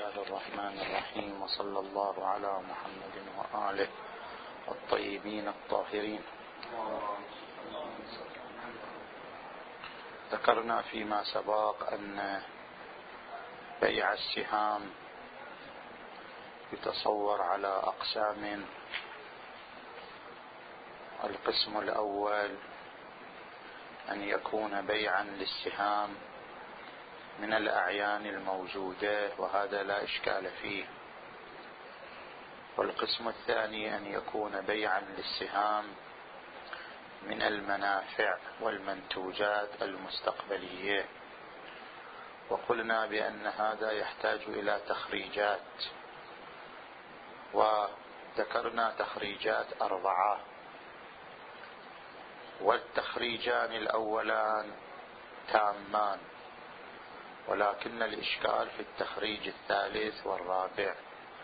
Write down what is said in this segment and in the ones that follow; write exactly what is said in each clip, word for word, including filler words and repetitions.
الله الرحمن الرحيم، وصلى الله على محمد وآله الطيبين الطاهرين. ذكرنا فيما سبق أن بيع السهام يتصور على أقسام. القسم الأول أن يكون بيعا للسهام من الأعيان الموجودة، وهذا لا إشكال فيه. والقسم الثاني أن يكون بيعا للسهام من المنافع والمنتوجات المستقبلية، وقلنا بأن هذا يحتاج إلى تخريجات، وذكرنا تخريجات أربعة. والتخريجان الأولان تامان، ولكن الإشكال في التخريج الثالث والرابع.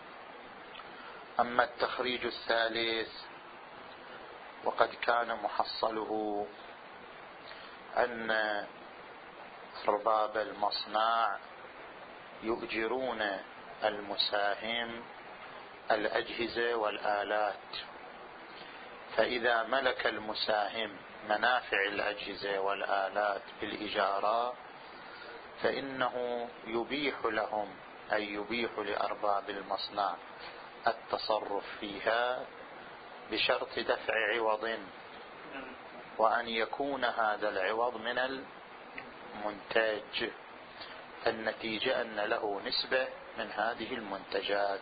أما التخريج الثالث وقد كان محصله أن أرباب المصنع يؤجرون المساهم الأجهزة والآلات، فإذا ملك المساهم منافع الأجهزة والآلات بالإجارة فإنه يبيح لهم، أي يبيح لأرباب المصنع التصرف فيها بشرط دفع عوض، وأن يكون هذا العوض من المنتج. النتيجة أن له نسبة من هذه المنتجات.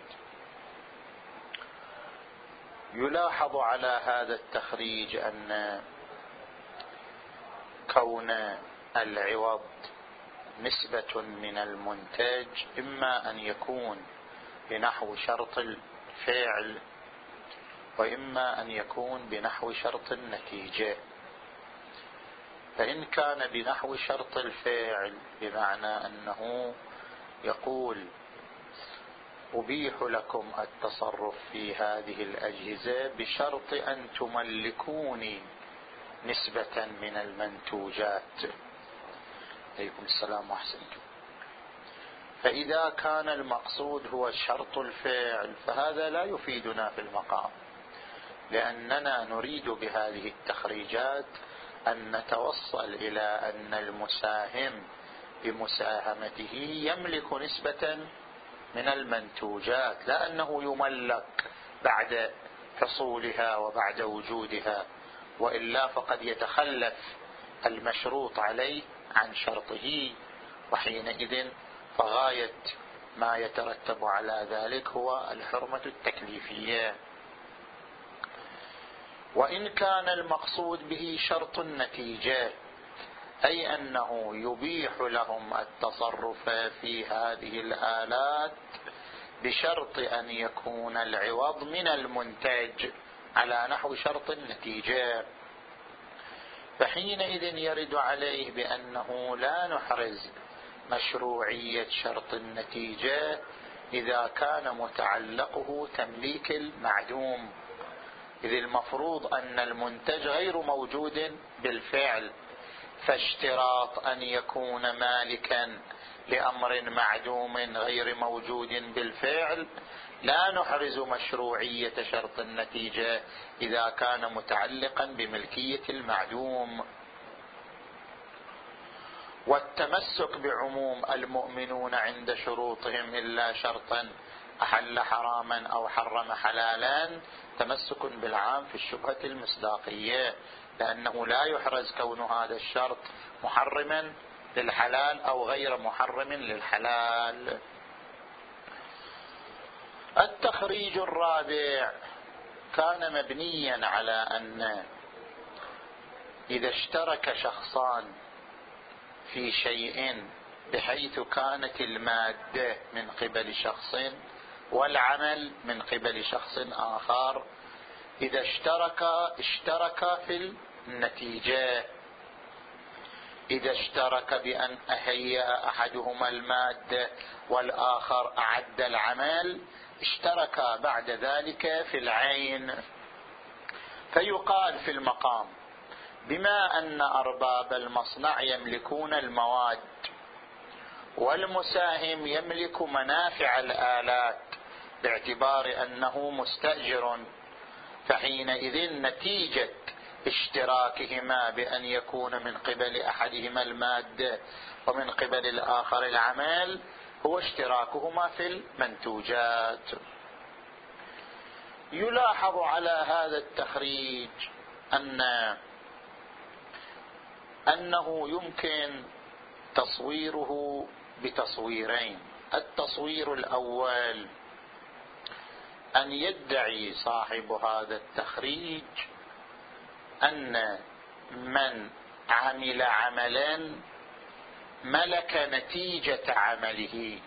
يلاحظ على هذا التخريج أن كون العوض نسبة من المنتج إما أن يكون بنحو شرط الفعل، وإما أن يكون بنحو شرط النتيجة. فإن كان بنحو شرط الفعل بمعنى أنه يقول أبيح لكم التصرف في هذه الأجهزة بشرط أن تملكوني نسبة من المنتوجات. عليكم السلام وأحسنتم. فإذا كان المقصود هو شرط الفعل فهذا لا يفيدنا في المقام، لأننا نريد بهذه التخريجات أن نتوصل إلى أن المساهم بمساهمته يملك نسبة من المنتوجات، لا أنه يملك بعد حصولها وبعد وجودها، وإلا فقد يتخلف المشروط عليه عن شرطه، وحينئذ فغاية ما يترتب على ذلك هو الحرمة التكليفية. وإن كان المقصود به شرط النتيجة، أي أنه يبيح لهم التصرف في هذه الآلات بشرط أن يكون العوض من المنتج على نحو شرط النتيجة، فحينئذ يرد عليه بأنه لا نحرز مشروعية شرط النتيجة إذا كان متعلقه تمليك المعدوم، إذ المفروض أن المنتج غير موجود بالفعل، فاشتراط أن يكون مالكا لأمر معدوم غير موجود بالفعل لا نحرز مشروعية شرط النتيجة إذا كان متعلقا بملكية المعدوم. والتمسك بعموم المؤمنون عند شروطهم إلا شرطا أحل حراما أو حرم حلالا تمسك بالعام في الشبهة المصداقية، لأنه لا يحرز كون هذا الشرط محرما للحلال أو غير محرم للحلال. التخريج الرابع كان مبنيا على أن إذا اشترك شخصان في شيء بحيث كانت المادة من قبل شخص والعمل من قبل شخص آخر، إذا اشترك اشترك في النتيجة. إذا اشترك بأن أهيأ أحدهما المادة والآخر أعد العمل اشترك بعد ذلك في العين. فيقال في المقام بما أن أرباب المصنع يملكون المواد والمساهم يملك منافع الآلات باعتبار أنه مستأجر، فحينئذ نتيجة اشتراكهما بأن يكون من قبل أحدهما المادة ومن قبل الآخر العمل هو اشتراكهما في المنتوجات. يلاحظ على هذا التخريج أن أنه يمكن تصويره بتصويرين. التصوير الأول أن يدعي صاحب هذا التخريج أن من عمل عملا ملك نتيجة عمله،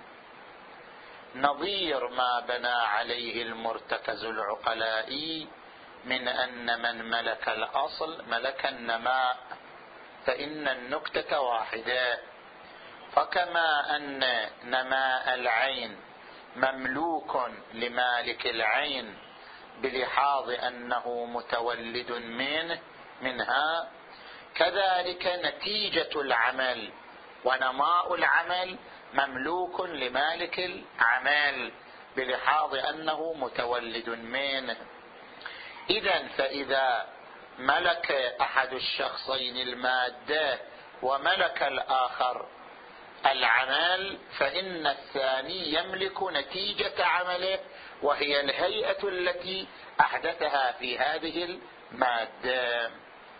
نظير ما بنى عليه المرتكز العقلائي من أن من ملك الأصل ملك النماء، فإن النكتة واحدة. فكما أن نماء العين مملوك لمالك العين بلحاظ أنه متولد منه منها، كذلك نتيجة العمل ونماء العمل مملوك لمالك العمل بلحاظ أنه متولد منه. إذن فإذا ملك أحد الشخصين المادة وملك الآخر العمل، فإن الثاني يملك نتيجة عمله وهي الهيئة التي أحدثها في هذه المادة.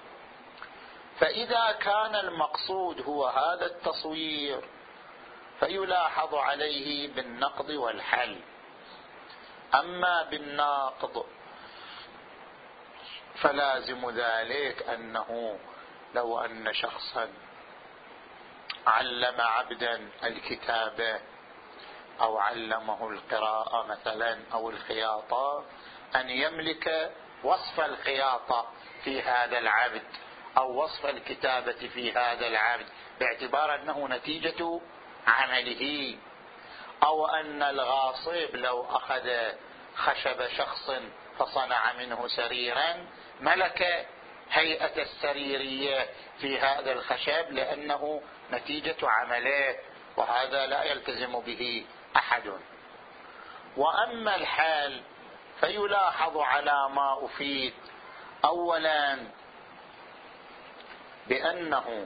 فإذا كان المقصود هو هذا التصوير فيلاحظ عليه بالنقض والحل. أما بالناقض فلازم ذلك أنه لو أن شخصا علم عبدا الكتابة أو علمه القراءة مثلا أو الخياطة، أن يملك وصف الخياطة في هذا العبد أو وصف الكتابة في هذا العبد باعتبار أنه نتيجة عمله. أو أن الغاصب لو أخذ خشب شخص فصنع منه سريرا ملك هيئة السريرية في هذا الخشب لأنه نتيجة عمله، وهذا لا يلتزم به أحد. وأما الحال فيلاحظ على ما أفيد أولا بأنه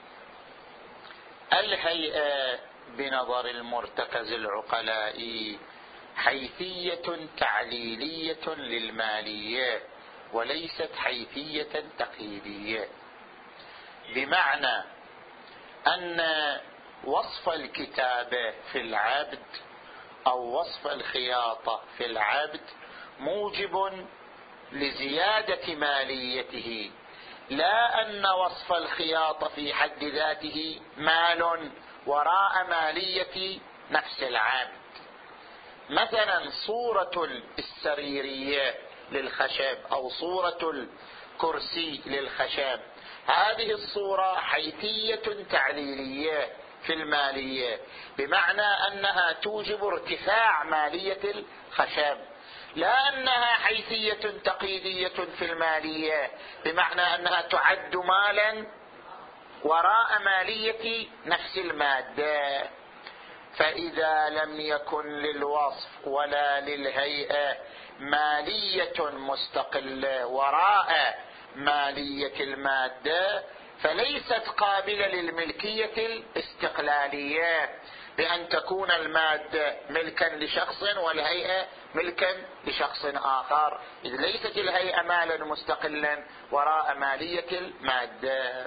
الهيئة بنظر المرتكز العقلائي حيثية تعليلية للمالية وليست حيثية تقييدية، بمعنى أن وصف الكتابة في العبد أو وصف الخياطة في العبد موجب لزيادة ماليته، لا أن وصف الخياطة في حد ذاته مال وراء مالية نفس العبد. مثلا صورة السريرية للخشب أو صورة الكرسي للخشب، هذه الصورة حيثية تعليلية في المالية، بمعنى أنها توجب ارتفاع مالية الخشب، لا أنها حيثية تقييدية في المالية بمعنى أنها تعد مالا وراء مالية نفس المادة. فإذا لم يكن للوصف ولا للهيئة مالية مستقلة وراء مالية المادة فليست قابلة للملكية الاستقلالية، بأن تكون المادة ملكا لشخص والهيئة ملكا لشخص آخر، إذ ليست الهيئة مالا مستقلا وراء مالية المادة.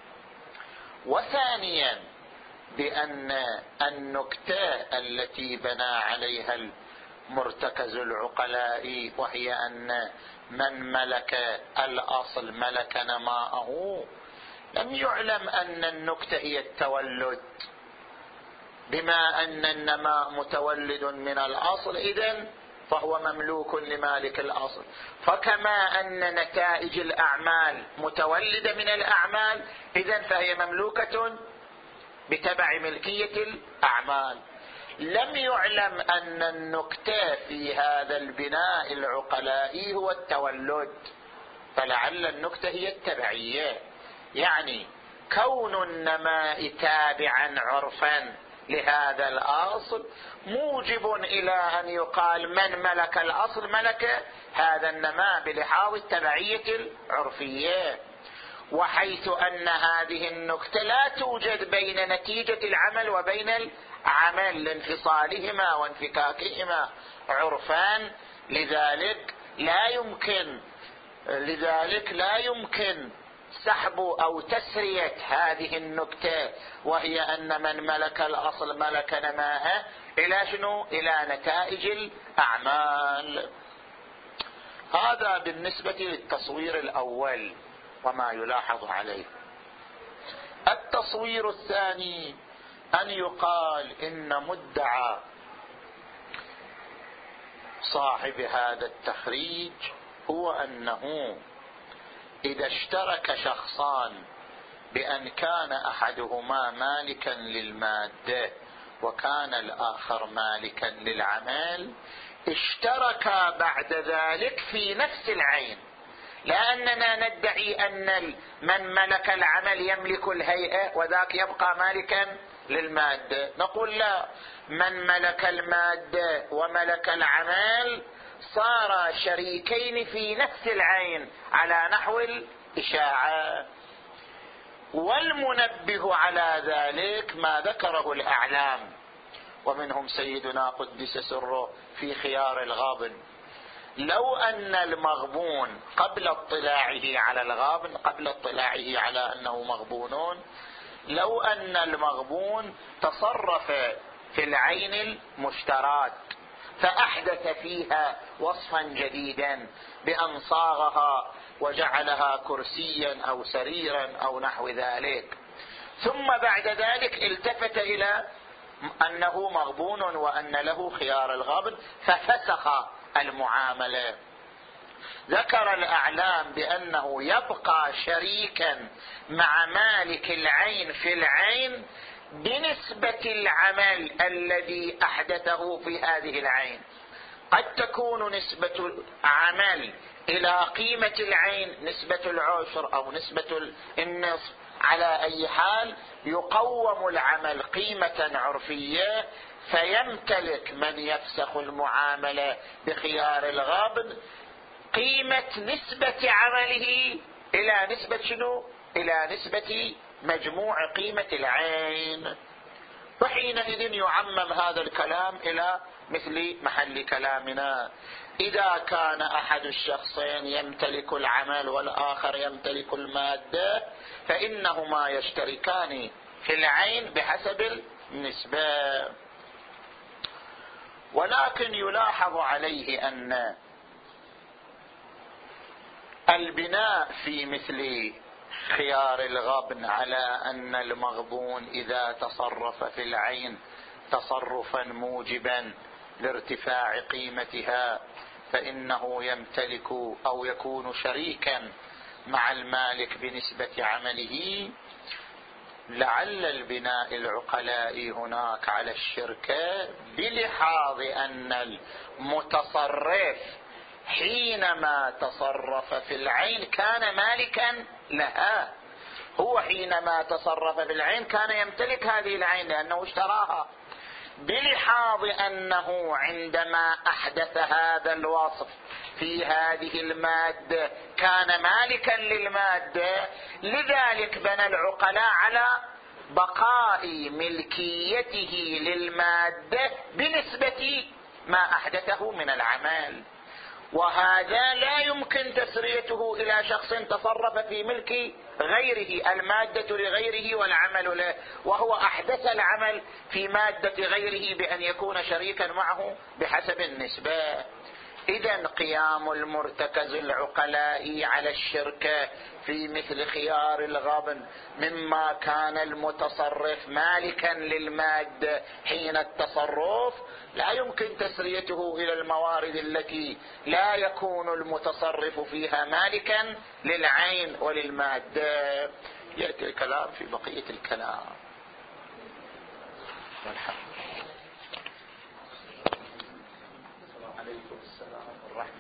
وثانيا بأن النكتة التي بنى عليها المرتكز العقلائي وهي أن من ملك الأصل ملك نماءه، لم يعلم أن النكتة هي التولد، بما أن النماء متولد من الأصل إذن فهو مملوك لمالك الأصل. فكما أن نتائج الأعمال متولدة من الأعمال إذن فهي مملوكة بتبع ملكية الأعمال. لم يعلم أن النكتة في هذا البناء العقلائي هو التولد، فلعل النكتة هي التبعية، يعني كون النماء تابعا عرفا لهذا الأصل موجب إلى أن يقال من ملك الأصل ملك هذا النماء بلحاظ التبعية العرفية، وحيث أن هذه النكتة لا توجد بين نتيجة العمل وبين العمل لانفصالهما وانفكاكهما عرفان، لذلك لا يمكن لذلك لا يمكن سحب أو تسرية هذه النكتة، وهي أن من ملك الأصل ملك نماءه إلى شنو؟ إلى نتائج الأعمال. هذا بالنسبة للتصوير الأول وما يلاحظ عليه. التصوير الثاني أن يقال إن مدعى صاحب هذا التخريج هو أنه إذا اشترك شخصان بأن كان أحدهما مالكا للمادة وكان الآخر مالكا للعمل، اشتركا بعد ذلك في نفس العين، لأننا ندعي أن من ملك العمل يملك الهيئة وذاك يبقى مالكا للمادة. نقول لا، من ملك المادة وملك العمل صار شريكين في نفس العين على نحو الإشاعة. والمنبه على ذلك ما ذكره الأعلام، ومنهم سيدنا قدس سره في خيار الغابن، لو أن المغبون قبل اطلاعه على الغابن قبل اطلاعه على أنه مغبونون لو أن المغبون تصرف في العين المشترات فأحدث فيها وصفا جديدا بأن صاغها وجعلها كرسيا أو سريرا أو نحو ذلك، ثم بعد ذلك التفت إلى أنه مغبون وأن له خيار الغابن ففسخ المعاملة، ذكر الأعلام بأنه يبقى شريكا مع مالك العين في العين بنسبة العمل الذي أحدثه في هذه العين. قد تكون نسبة العمل إلى قيمة العين نسبة العشر أو نسبة النصف، على أي حال يقوم العمل قيمة عرفية، فيمتلك من يفسخ المعاملة بخيار الغابن قيمة نسبة عمله إلى نسبة شنو؟ إلى نسبة مجموع قيمة العين. وحينئذ يعمم هذا الكلام إلى مثل محل كلامنا: إذا كان أحد الشخصين يمتلك العمل والآخر يمتلك المادة فإنهما يشتركان في العين بحسب النسبة. ولكن يلاحظ عليه أن البناء في مثل خيار الغبن على أن المغبون إذا تصرف في العين تصرفا موجبا لارتفاع قيمتها فإنه يمتلك أو يكون شريكا مع المالك بنسبة عمله، لعل البناء العقلائي هناك على الشركة بلحاظ أن المتصرف حينما تصرف في العين كان مالكا لها، هو حينما تصرف في العين كان يمتلك هذه العين لأنه اشتراها، بلحاظ أنه عندما أحدث هذا الوصف في هذه المادة كان مالكا للمادة، لذلك بنى العقلاء على بقاء ملكيته للمادة بنسبة ما أحدثه من العمل. وهذا لا يمكن تسريته إلى شخص تصرف في ملك غيره، المادة لغيره والعمل له، وهو أحدث العمل في مادة غيره بأن يكون شريكا معه بحسب النسبة. إذن قيام المرتكز العقلائي على الشركة في مثل خيار الغبن مما كان المتصرف مالكا للمادة حين التصرف لا يمكن تسريته إلى الموارد التي لا يكون المتصرف فيها مالكا للعين وللمادة. يأتي الكلام في بقية الكلام. والحمد.